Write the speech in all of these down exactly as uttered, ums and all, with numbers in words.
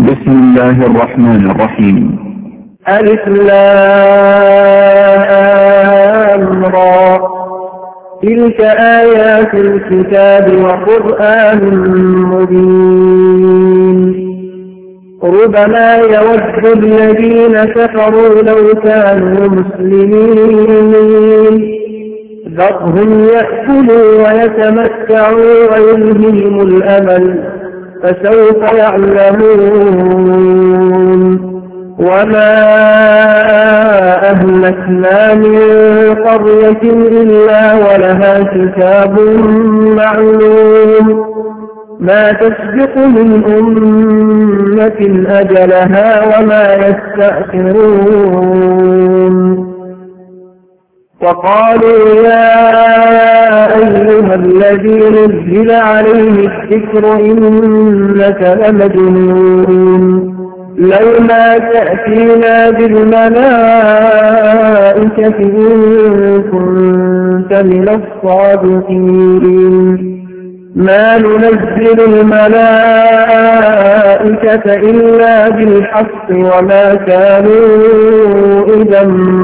بسم الله الرحمن الرحيم. ألف لام را تلك آيات الكتاب وقرآن مبين. ربما يود الذين كفروا لو كانوا مسلمين ذرهم يأكلوا ويتمتعوا ويلههم الأمل فسوف يعلمون. وما أهلكنا من قرية إلا ولها كتاب معلوم ما تسبق من أمة أجلها وما يستأخرون. وقالوا يا أيها الذي نزل عليه الذكر إنك لمجنون لولا تأتينا بالملائكة إن كنت من الصادقين. ما ننزل الملائكة إلا بالحق وما كانوا إذا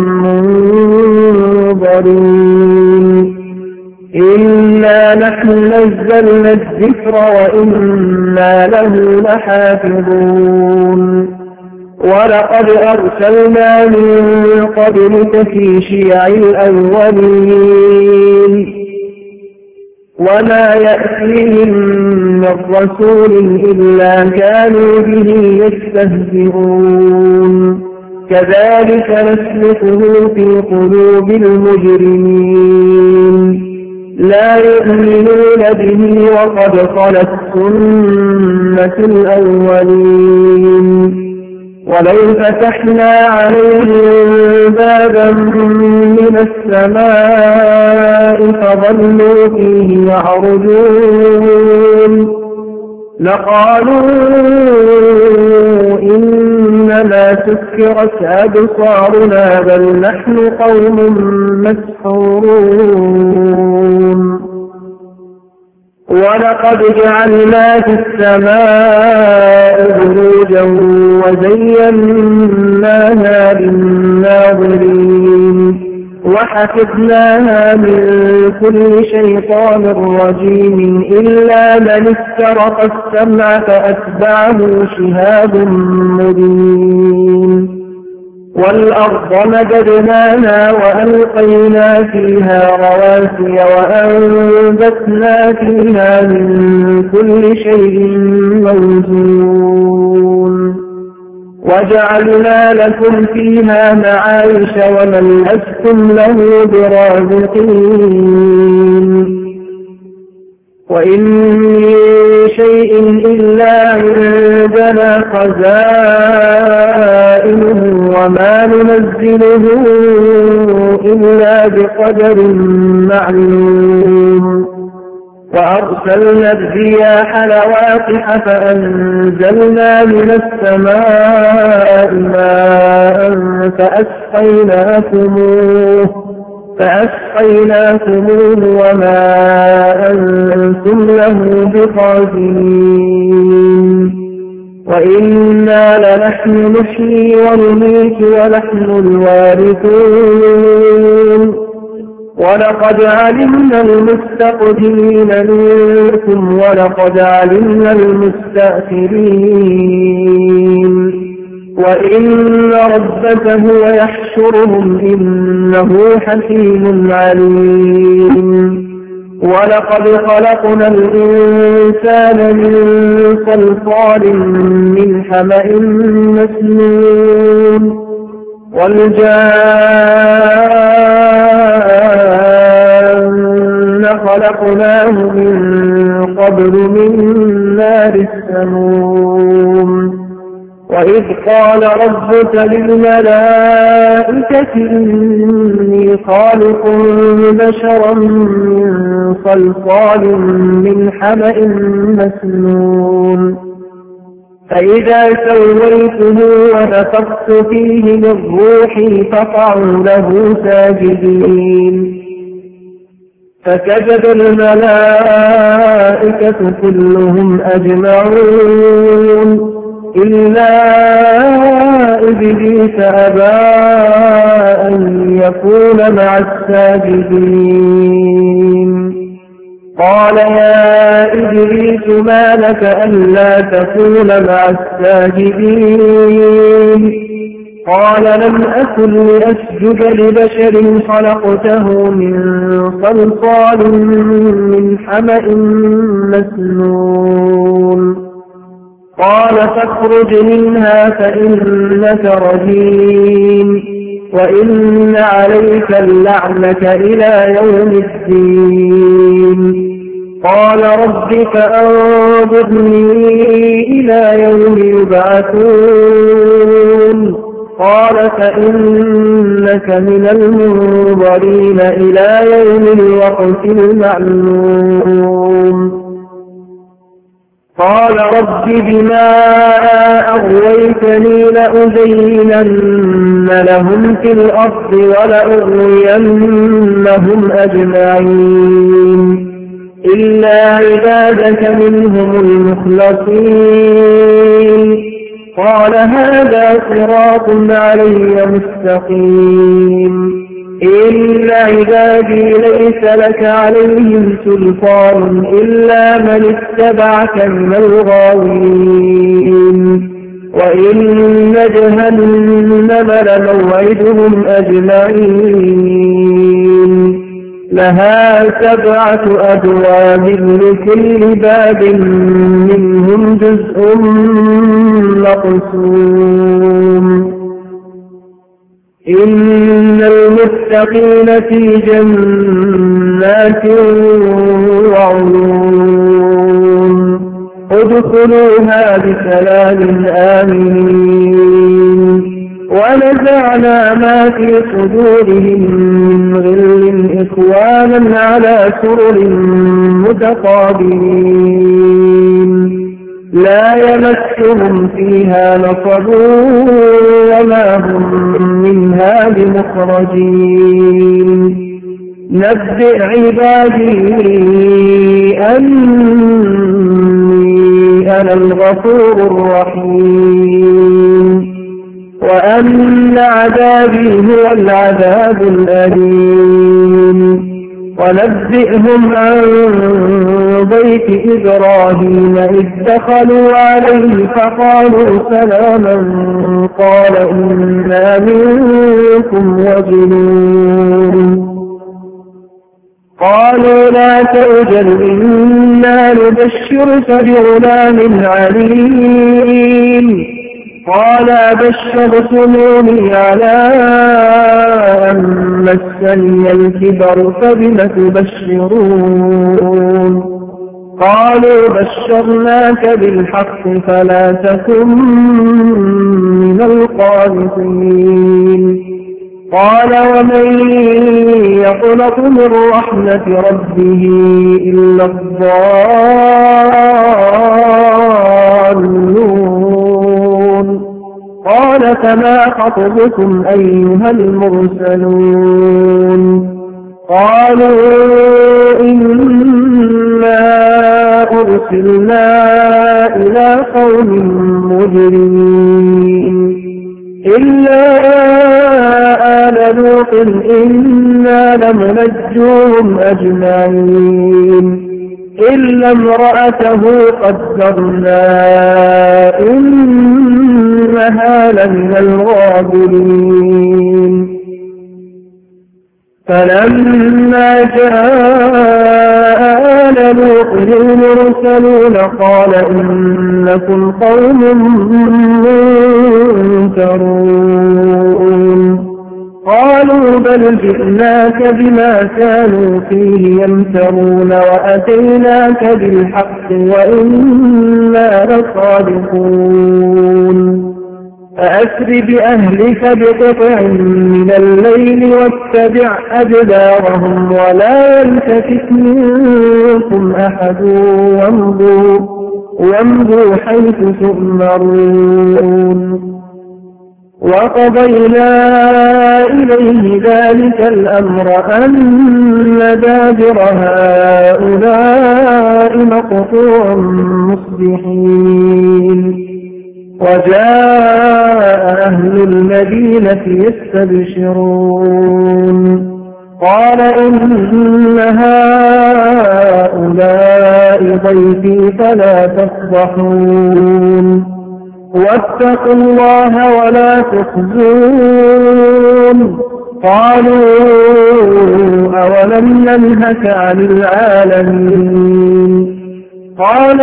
منظرين. إنا نحن نزلنا الذكر وإنا له لحافظون. ولقد أرسلنا من قبلك في شيع الأولين وما يأتيهم من رسول إلا كانوا به يستهزئون. كذلك نسلكه في قلوب المجرمين لا يؤمنون به وقد خلت سنة الأولين. ولو فتحنا عليهم بابا من السماء فظلوا فيه يعرجون لقالوا إنما سكرت أبصارنا بل نحن قوم مسحورون. ولقد جعلنا في السماء بروجا وزيناها للناظرين وحفظناها من كل شيطان رجيم إلا من استرق السمع فأتبعه شهاب مبين. والأرض مددناها وألقينا فيها رواسي وأنبتنا فيها من كل شيء موزون وجعلنا لكم فيها معايش ومن لستم له برازقين. وإن من شيء إلا عندنا خزائنه وما ننزله إلا بقدر معلوم. وأرسلنا الرياح لواقح فأنزلنا من السماء ماء فأسقيناكموه فأسقيناكموه وما أنتم له بخازنين. وإنا لنحن نحيي ونميت ونحن الوارثون. ولقد علمنا المستقدمين منكم ولقد علمنا المستأخرين. وإن ربك هو يحشرهم إنه حكيم عليم. ولقد خلقنا الإنسان من صلصال من حمأ مسنون والجان خلقناه من قبل من نار السموم. وإذ قال ربك للملائكة إني خالق بشرا من صلصال من حمأ مسنون فإذا سويته ونفخت فيه من روحي فقعوا له ساجدين. فسجد الملائكة كلهم أجمعون إلا إبليس أبى أن يكون مع الساجدين قال يا إبليس ما لك ألا تكون مع الساجدين قال لم أكن لأسجد لبشر خلقته من صلصال من حمأ مسنون قال فاخرج منها فإنك رجيم وإن عليك اللعنة إلى يوم الدين قال رب فأنظرني إلى يوم يبعثون قال فإنك من المنظرين إلى يوم الوقت المعلوم قال رب بما أغويتني لأزينن لهم في الأرض ولأغوينهم أجمعين إلا عبادك منهم المخلصين قال هذا صراط علي مستقيم إن عبادي ليس لك عليهم سلطان إلا من اتبعك من الغاوين وإن جهنم لموعدهم أجمعين لها سبعة أبواب لكل باب منهم جزء مقسوم إن المتقين في جنات وعيون ادخلوها بسلام آمنين ونزعنا ما في صدورهم من غل إخوانا على سرر متقابلين لا يمسهم فيها نصب وما هم منها بمخرجين نبئ عبادي أني أنا الغفور الرحيم وأن عذابي هو العذاب الأليم ونبئهم عن ضيف إبراهيم إذ دخلوا عليه فقالوا سلاما قال إنا منكم وجلون قالوا لا توجل إنا نبشرك بغلام عليم قال بشرتموني على أن مسني الكبر فبم تبشرون قالوا بشرناك بالحق فلا تكن من القانطين قال ومن يقنط من رحمة ربه إلا الضالون قال فما خطبكم أيها المرسلون قالوا إنا أرسلنا إلى قوم مجرمين إلا آل لوط إنا لمنجوهم أجمعين إلا امرأته قدرنا إنها لمن الغابرين فلما جاء آل لوط المرسلون قال إنكم قوم منكرون قالوا بل جئناك بما كانوا فيه يمترون وأتيناك بالحق وإنا لصادقون فأسر بأهلك بقطع من الليل واتبع أدبارهم ولا يلتفت منكم أحد وامضوا, وامضوا حيث تؤمرون وقضينا إليه ذلك الأمر أن دابر هؤلاء مقطوع مصبحين وجاء أهل المدينة يستبشرون قال إن هؤلاء ضيفي فلا تفضحون واتقوا الله ولا تخزون قالوا أولم ننهك عن العالمين قال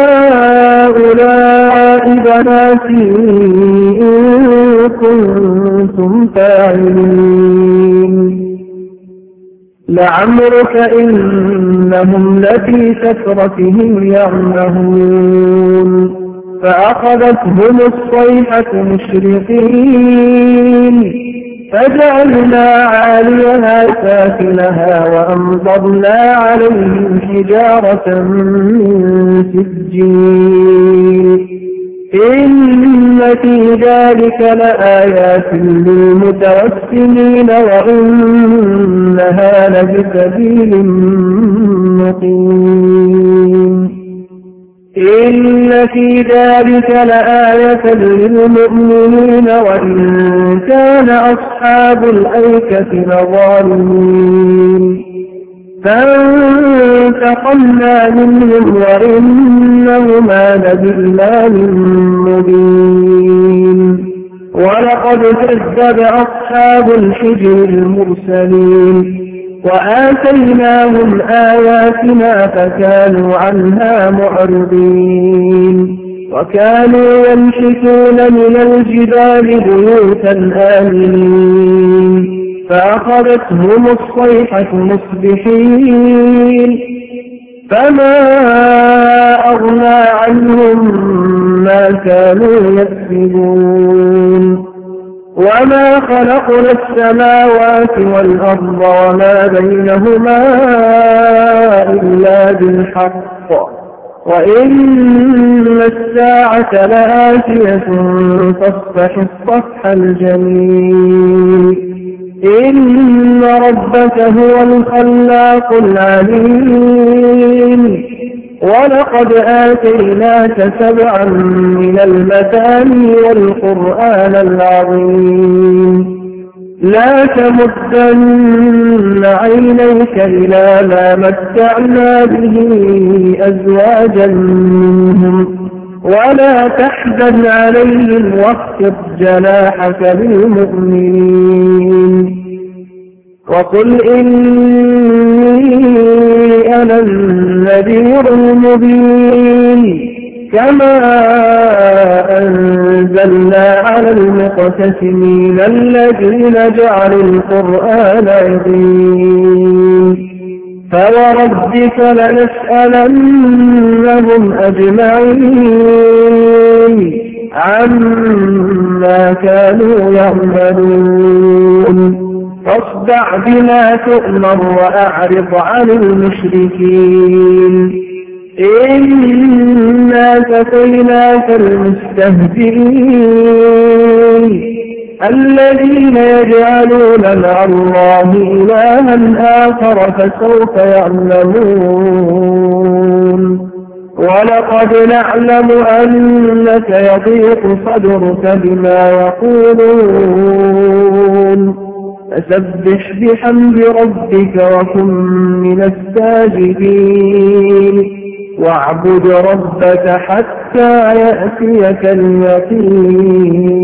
هؤلاء بناتي إن كنتم فاعلين لعمرك إنهم لفي سكرتهم يعمهون فأخذتهم الصيحة مشرقين فجعلنا عاليها سافلها وأمطرنا عليهم حجارة من سجيل إن في ذلك لآيات للمتوسمين وإنها لبسبيل مقيم إن في ذلك لآية للمؤمنين وإن كان أصحاب الأيكة لظالمين فانتقمنا منهم وإنهما لبإمام مبين ولقد كذب أصحاب الحجر المرسلين وآتيناهم آياتنا فكانوا عنها معرضين وكانوا ينحتون من الجبال بيوتا آمنين فأخذتهم الصيحة مصبحين فما أغنى عنهم ما كانوا يكسبون وما خلقنا السماوات والأرض وما بينهما إلا بالحق وإن الساعة لآتية فاصفح الصفح الجميل إن ربك هو الخلاق العليم ولقد آتيناك سبعا من المثاني والقرآن العظيم لا تمدن عينيك إلى ما متعنا به أزواجا منهم ولا تحزن عليهم واخفض جناحك للمؤمنين وقل إني أنا النذير المبين كما أنزلنا على المقتسمين الذين جعلوا القرآن عظيم فوربك لنسألنهم أجمعين عما كانوا يعملون فاصدع بما تؤمر وأعرض عن المشركين إنا كفيناك المستهزئين الذين يجعلون مع الله إلها آخر فسوف يعلمون ولقد نعلم أنك يضيق صدرك بما يقولون فسبح بحمد ربك وكن من الساجدين واعبد ربك حتى يأتيك اليقين